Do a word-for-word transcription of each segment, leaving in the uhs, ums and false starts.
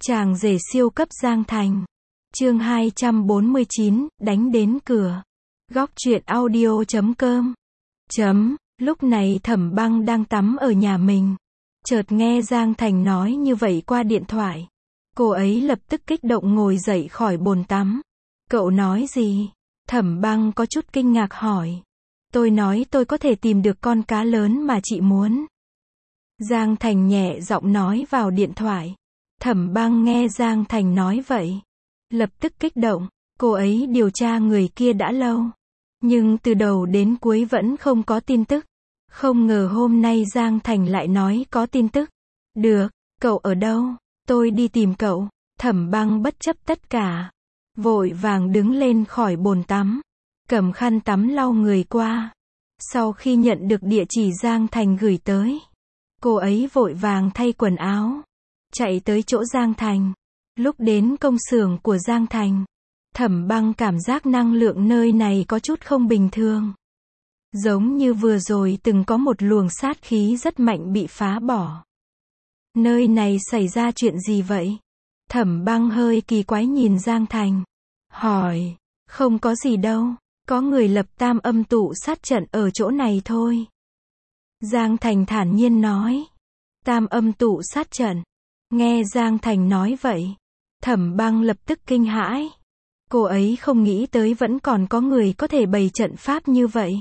Chàng rể siêu cấp Giang Thành. Chương hai trăm bốn mươi chín, đánh đến cửa. Góc truyện audio chấm com. Chấm, lúc này Thẩm Băng đang tắm ở nhà mình. Chợt nghe Giang Thành nói như vậy qua điện thoại. Cô ấy lập tức kích động ngồi dậy khỏi bồn tắm. Cậu nói gì? Thẩm Băng có chút kinh ngạc hỏi. Tôi nói tôi có thể tìm được con cá lớn mà chị muốn. Giang Thành nhẹ giọng nói vào điện thoại. Thẩm Băng nghe Giang Thành nói vậy, lập tức kích động. Cô ấy điều tra người kia đã lâu, nhưng từ đầu đến cuối vẫn không có tin tức. Không ngờ hôm nay Giang Thành lại nói có tin tức. Được, cậu ở đâu? Tôi đi tìm cậu. Thẩm Băng bất chấp tất cả, vội vàng đứng lên khỏi bồn tắm, cầm khăn tắm lau người qua. Sau khi nhận được địa chỉ Giang Thành gửi tới, cô ấy vội vàng thay quần áo, chạy tới chỗ Giang Thành. Lúc đến công xưởng của Giang Thành, Thẩm Băng cảm giác năng lượng nơi này có chút không bình thường. Giống như vừa rồi từng có một luồng sát khí rất mạnh bị phá bỏ. Nơi này xảy ra chuyện gì vậy? Thẩm Băng hơi kỳ quái nhìn Giang Thành, hỏi. Không có gì đâu, có người lập tam âm tụ sát trận ở chỗ này thôi. Giang Thành thản nhiên nói. Tam âm tụ sát trận. Nghe Giang Thành nói vậy, Thẩm Băng lập tức kinh hãi. Cô ấy không nghĩ tới vẫn còn có người có thể bày trận pháp như vậy.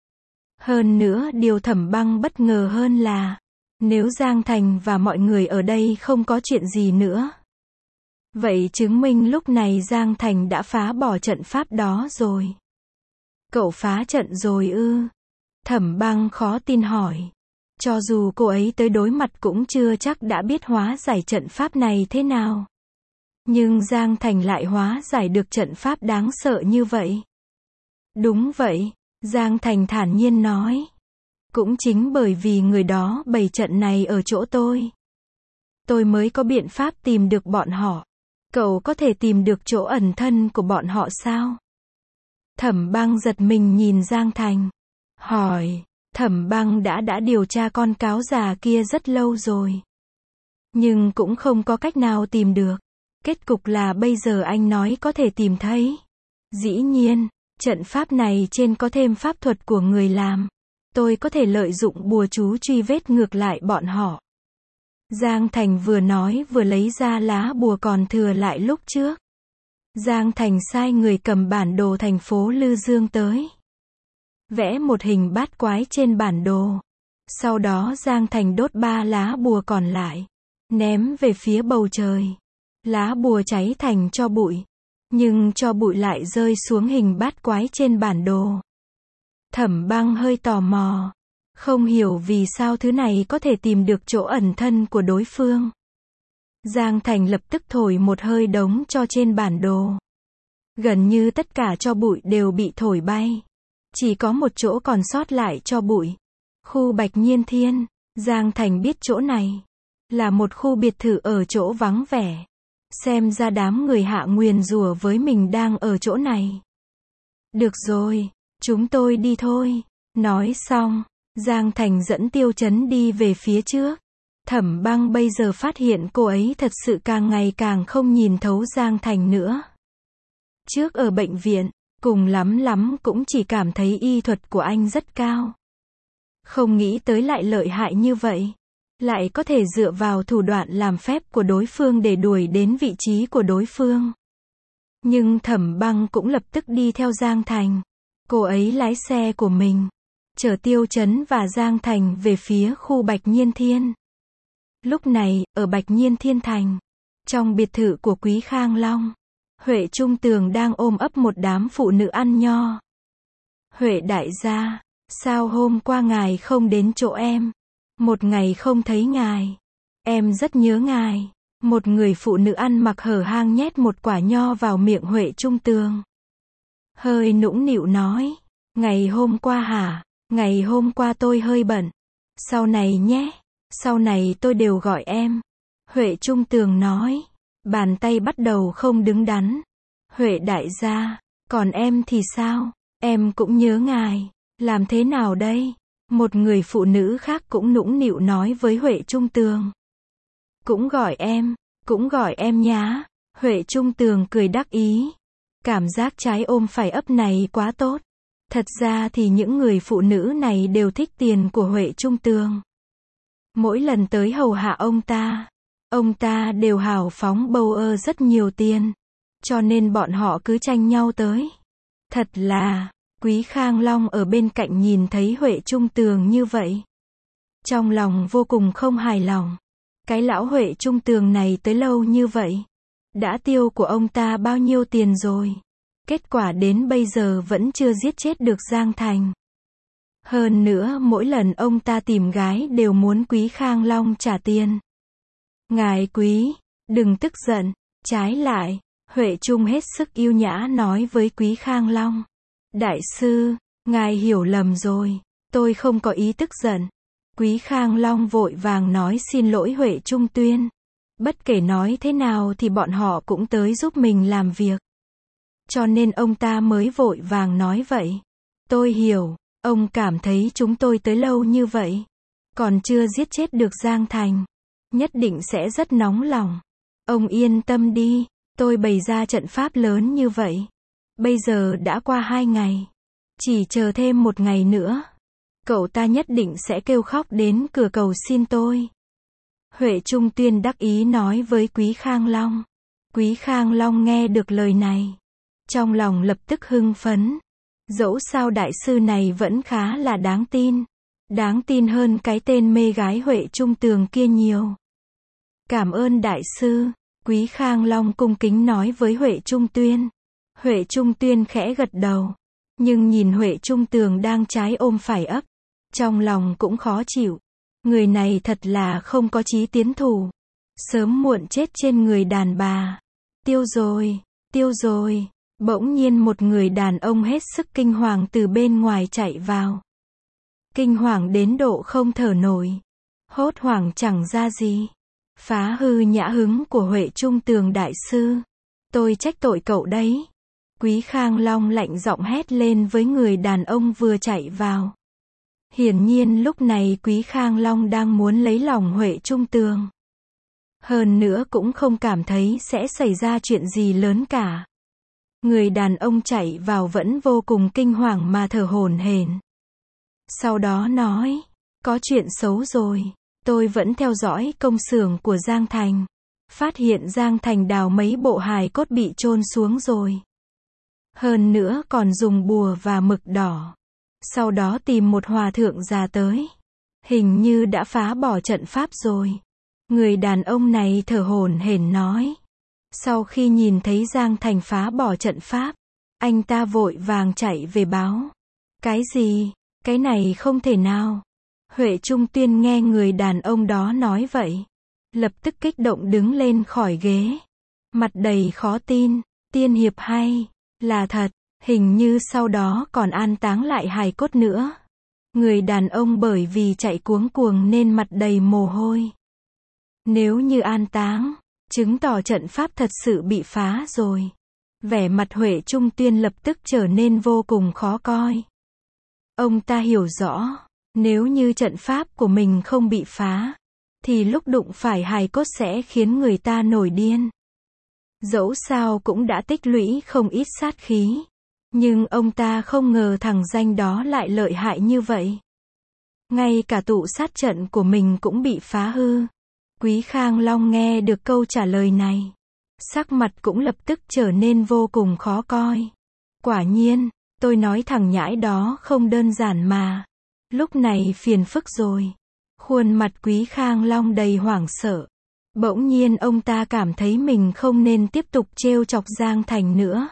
Hơn nữa điều Thẩm Băng bất ngờ hơn là, nếu Giang Thành và mọi người ở đây không có chuyện gì nữa, vậy chứng minh lúc này Giang Thành đã phá bỏ trận pháp đó rồi. Cậu phá trận rồi ư? Thẩm Băng khó tin hỏi. Cho dù cô ấy tới đối mặt cũng chưa chắc đã biết hóa giải trận pháp này thế nào. Nhưng Giang Thành lại hóa giải được trận pháp đáng sợ như vậy. Đúng vậy, Giang Thành thản nhiên nói. Cũng chính bởi vì người đó bày trận này ở chỗ tôi, tôi mới có biện pháp tìm được bọn họ. Cậu có thể tìm được chỗ ẩn thân của bọn họ sao? Thẩm Băng giật mình nhìn Giang Thành, hỏi. Thẩm Băng đã đã điều tra con cáo già kia rất lâu rồi, nhưng cũng không có cách nào tìm được. Kết cục là bây giờ anh nói có thể tìm thấy. Dĩ nhiên, trận pháp này trên có thêm pháp thuật của người làm. Tôi có thể lợi dụng bùa chú truy vết ngược lại bọn họ. Giang Thành vừa nói vừa lấy ra lá bùa còn thừa lại lúc trước. Giang Thành sai người cầm bản đồ thành phố Lư Dương tới, vẽ một hình bát quái trên bản đồ. Sau đó Giang Thành đốt ba lá bùa còn lại, ném về phía bầu trời. Lá bùa cháy thành tro bụi, nhưng tro bụi lại rơi xuống hình bát quái trên bản đồ. Thẩm Băng hơi tò mò, không hiểu vì sao thứ này có thể tìm được chỗ ẩn thân của đối phương. Giang Thành lập tức thổi một hơi đống tro trên bản đồ. Gần như tất cả tro bụi đều bị thổi bay. Chỉ có một chỗ còn sót lại tro bụi. Khu Bạch Nhiên Thiên. Giang Thành biết chỗ này là một khu biệt thự ở chỗ vắng vẻ. Xem ra đám người hạ nguyền rủa với mình đang ở chỗ này. Được rồi, chúng tôi đi thôi. Nói xong, Giang Thành dẫn Tiêu Chấn đi về phía trước. Thẩm Băng bây giờ phát hiện cô ấy thật sự càng ngày càng không nhìn thấu Giang Thành nữa. Trước ở bệnh viện, cùng lắm lắm cũng chỉ cảm thấy y thuật của anh rất cao. Không nghĩ tới lại lợi hại như vậy. Lại có thể dựa vào thủ đoạn làm phép của đối phương để đuổi đến vị trí của đối phương. Nhưng Thẩm Băng cũng lập tức đi theo Giang Thành. Cô ấy lái xe của mình, chở Tiêu Chấn và Giang Thành về phía khu Bạch Nhiên Thiên. Lúc này, ở Bạch Nhiên Thiên Thành, trong biệt thự của Quý Khang Long, Huệ Trung Tường đang ôm ấp một đám phụ nữ ăn nho. Huệ đại gia, sao hôm qua ngài không đến chỗ em? Một ngày không thấy ngài, em rất nhớ ngài. Một người phụ nữ ăn mặc hở hang nhét một quả nho vào miệng Huệ Trung Tường. Hơi nũng nịu nói, ngày hôm qua hả? Ngày hôm qua tôi hơi bận. Sau này nhé, sau này tôi đều gọi em. Huệ Trung Tường nói, bàn tay bắt đầu không đứng đắn. Huệ đại gia, còn em thì sao? Em cũng nhớ ngài. Làm thế nào đây? Một người phụ nữ khác cũng nũng nịu nói với Huệ Trung Tường. Cũng gọi em. Cũng gọi em nhá. Huệ Trung Tường cười đắc ý. Cảm giác trái ôm phải ấp này quá tốt. Thật ra thì những người phụ nữ này đều thích tiền của Huệ Trung Tường. Mỗi lần tới hầu hạ ông ta, ông ta đều hào phóng bâu ơ rất nhiều tiền. Cho nên bọn họ cứ tranh nhau tới. Thật là, Quý Khang Long ở bên cạnh nhìn thấy Huệ Trung Tường như vậy. Trong lòng vô cùng không hài lòng. Cái lão Huệ Trung Tường này tới lâu như vậy. Đã tiêu của ông ta bao nhiêu tiền rồi. Kết quả đến bây giờ vẫn chưa giết chết được Giang Thành. Hơn nữa mỗi lần ông ta tìm gái đều muốn Quý Khang Long trả tiền. Ngài Quý, đừng tức giận. Trái lại, Huệ Trung hết sức yêu nhã nói với Quý Khang Long. Đại sư, ngài hiểu lầm rồi. Tôi không có ý tức giận. Quý Khang Long vội vàng nói xin lỗi Huệ Trung Tuyên. Bất kể nói thế nào thì bọn họ cũng tới giúp mình làm việc. Cho nên ông ta mới vội vàng nói vậy. Tôi hiểu, ông cảm thấy chúng tôi tới lâu như vậy. Còn chưa giết chết được Giang Thành. Nhất định sẽ rất nóng lòng. Ông yên tâm đi, tôi bày ra trận pháp lớn như vậy. Bây giờ đã qua hai ngày. Chỉ chờ thêm một ngày nữa. Cậu ta nhất định sẽ kêu khóc đến cửa cầu xin tôi. Huệ Trung Tuyên đắc ý nói với Quý Khang Long. Quý Khang Long nghe được lời này. Trong lòng lập tức hưng phấn. Dẫu sao đại sư này vẫn khá là đáng tin. Đáng tin hơn cái tên mê gái Huệ Trung Tường kia nhiều. Cảm ơn đại sư. Quý Khang Long cung kính nói với Huệ Trung Tuyên. Huệ Trung Tuyên khẽ gật đầu. Nhưng nhìn Huệ Trung Tường đang trái ôm phải ấp. Trong lòng cũng khó chịu. Người này thật là không có chí tiến thủ. Sớm muộn chết trên người đàn bà. Tiêu rồi, tiêu rồi. Bỗng nhiên một người đàn ông hết sức kinh hoàng từ bên ngoài chạy vào. Kinh hoàng đến độ không thở nổi. Hốt hoảng chẳng ra gì. Phá hư nhã hứng của Huệ Trung Tường đại sư. Tôi trách tội cậu đấy. Quý Khang Long lạnh giọng hét lên với người đàn ông vừa chạy vào. Hiển nhiên lúc này Quý Khang Long đang muốn lấy lòng Huệ Trung Tường. Hơn nữa cũng không cảm thấy sẽ xảy ra chuyện gì lớn cả. Người đàn ông chạy vào vẫn vô cùng kinh hoàng mà thở hổn hển. Sau đó nói, có chuyện xấu rồi. Tôi vẫn theo dõi công xưởng của Giang Thành. Phát hiện Giang Thành đào mấy bộ hài cốt bị chôn xuống rồi. Hơn nữa còn dùng bùa và mực đỏ. Sau đó tìm một hòa thượng già tới. Hình như đã phá bỏ trận pháp rồi. Người đàn ông này thở hổn hển nói. Sau khi nhìn thấy Giang Thành phá bỏ trận pháp, anh ta vội vàng chạy về báo. Cái gì? Cái này không thể nào. Huệ Trung Tuyên nghe người đàn ông đó nói vậy. Lập tức kích động đứng lên khỏi ghế. Mặt đầy khó tin. Tiên hiệp hay. Là thật. Hình như sau đó còn an táng lại hài cốt nữa. Người đàn ông bởi vì chạy cuống cuồng nên mặt đầy mồ hôi. Nếu như an táng, chứng tỏ trận pháp thật sự bị phá rồi. Vẻ mặt Huệ Trung Tuyên lập tức trở nên vô cùng khó coi. Ông ta hiểu rõ, nếu như trận pháp của mình không bị phá, thì lúc đụng phải hài cốt sẽ khiến người ta nổi điên. Dẫu sao cũng đã tích lũy không ít sát khí. Nhưng ông ta không ngờ thằng danh đó lại lợi hại như vậy. Ngay cả tụ sát trận của mình cũng bị phá hư. Quý Khang Long nghe được câu trả lời này. Sắc mặt cũng lập tức trở nên vô cùng khó coi. Quả nhiên, tôi nói thằng nhãi đó không đơn giản mà. Lúc này phiền phức rồi. Khuôn mặt Quý Khang Long đầy hoảng sợ. Bỗng nhiên ông ta cảm thấy mình không nên tiếp tục trêu chọc Giang Thành nữa.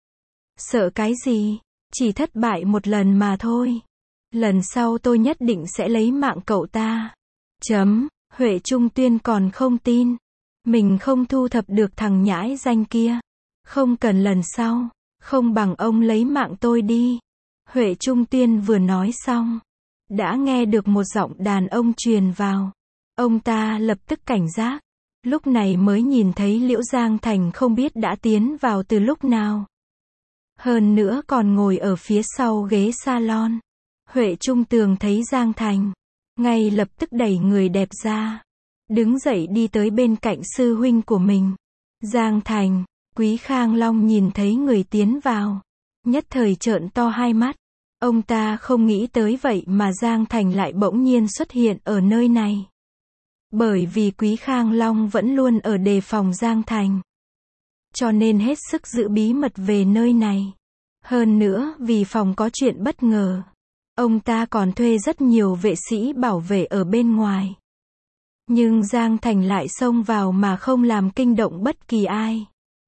Sợ cái gì? Chỉ thất bại một lần mà thôi. Lần sau tôi nhất định sẽ lấy mạng cậu ta. Chấm. Huệ Trung Tuyên còn không tin. Mình không thu thập được thằng nhãi danh kia. Không cần lần sau. Không bằng ông lấy mạng tôi đi. Huệ Trung Tuyên vừa nói xong. Đã nghe được một giọng đàn ông truyền vào. Ông ta lập tức cảnh giác. Lúc này mới nhìn thấy Liễu Giang Thành không biết đã tiến vào từ lúc nào. Hơn nữa còn ngồi ở phía sau ghế salon. Huệ Trung Tường thấy Giang Thành. Ngay lập tức đẩy người đẹp ra. đứng dậy đi tới bên cạnh sư huynh của mình. Giang Thành, Quý Khang Long nhìn thấy người tiến vào, nhất thời trợn to hai mắt. Ông ta không nghĩ tới vậy mà Giang Thành lại bỗng nhiên xuất hiện ở nơi này. Bởi vì Quý Khang Long vẫn luôn ở đề phòng Giang Thành, cho nên hết sức giữ bí mật về nơi này. Hơn nữa, vì phòng có chuyện bất ngờ, ông ta còn thuê rất nhiều vệ sĩ bảo vệ ở bên ngoài. Nhưng Giang Thành lại xông vào mà không làm kinh động bất kỳ ai.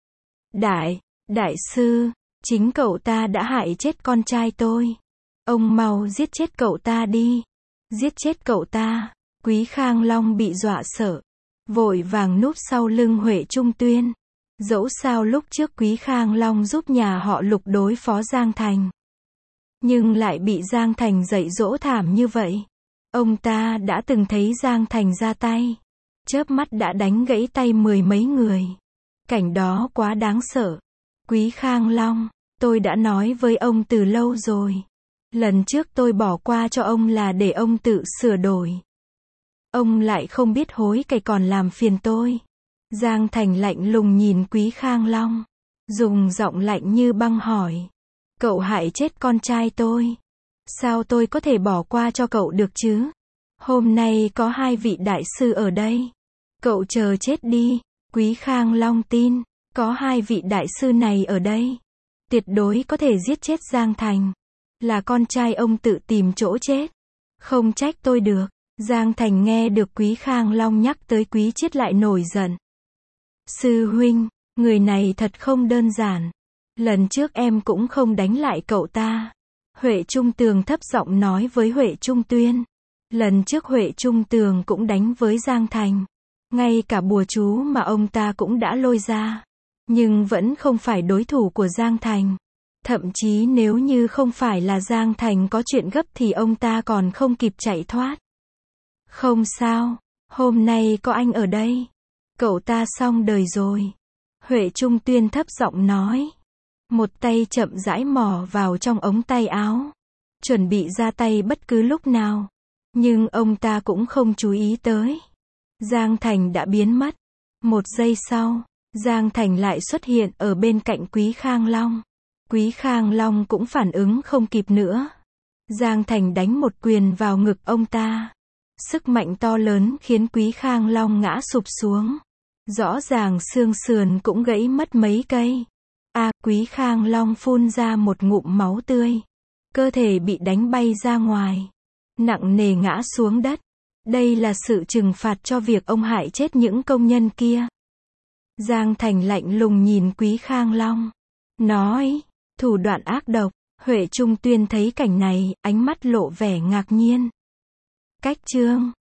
Đại, đại sư, chính cậu ta đã hại chết con trai tôi. Ông mau giết chết cậu ta đi. Giết chết cậu ta. Quý Khang Long bị dọa sợ, vội vàng núp sau lưng Huệ Trung Tuyên. Dẫu sao lúc trước Quý Khang Long giúp nhà họ Lục đối phó Giang Thành, nhưng lại bị Giang Thành dạy dỗ thảm như vậy. Ông ta đã từng thấy Giang Thành ra tay, chớp mắt đã đánh gãy tay mười mấy người. Cảnh đó quá đáng sợ. Quý Khang Long, tôi đã nói với ông từ lâu rồi. Lần trước tôi bỏ qua cho ông là để ông tự sửa đổi. Ông lại không biết hối cải còn làm phiền tôi. Giang Thành lạnh lùng nhìn Quý Khang Long, dùng giọng lạnh như băng hỏi. Cậu hại chết con trai tôi. Sao tôi có thể bỏ qua cho cậu được chứ? Hôm nay có hai vị đại sư ở đây. Cậu chờ chết đi. Quý Khang Long tin, có hai vị đại sư này ở đây, tuyệt đối có thể giết chết Giang Thành. Là con trai ông tự tìm chỗ chết. Không trách tôi được. Giang Thành nghe được Quý Khang Long nhắc tới Quý Chiết lại nổi giận. Sư huynh, người này thật không đơn giản. Lần trước em cũng không đánh lại cậu ta. Huệ Trung Tường thấp giọng nói với Huệ Trung Tuyên. Lần trước Huệ Trung Tường cũng đánh với Giang Thành. Ngay cả bùa chú mà ông ta cũng đã lôi ra. Nhưng vẫn không phải đối thủ của Giang Thành. Thậm chí nếu như không phải là Giang Thành có chuyện gấp thì ông ta còn không kịp chạy thoát. Không sao, hôm nay có anh ở đây. Cậu ta xong đời rồi. Huệ Trung Tuyên thấp giọng nói. Một tay chậm rãi mò vào trong ống tay áo, chuẩn bị ra tay bất cứ lúc nào. Nhưng ông ta cũng không chú ý tới. Giang Thành đã biến mất. Một giây sau, Giang Thành lại xuất hiện ở bên cạnh Quý Khang Long. Quý Khang Long cũng phản ứng không kịp nữa. Giang Thành đánh một quyền vào ngực ông ta. Sức mạnh to lớn khiến Quý Khang Long ngã sụp xuống. Rõ ràng xương sườn cũng gãy mất mấy cây. A, à, Quý Khang Long phun ra một ngụm máu tươi. Cơ thể bị đánh bay ra ngoài, nặng nề ngã xuống đất. Đây là sự trừng phạt cho việc ông hại chết những công nhân kia. Giang Thành lạnh lùng nhìn Quý Khang Long, nói, thủ đoạn ác độc. Huệ Trung Tuyên thấy cảnh này, ánh mắt lộ vẻ ngạc nhiên. Cách chương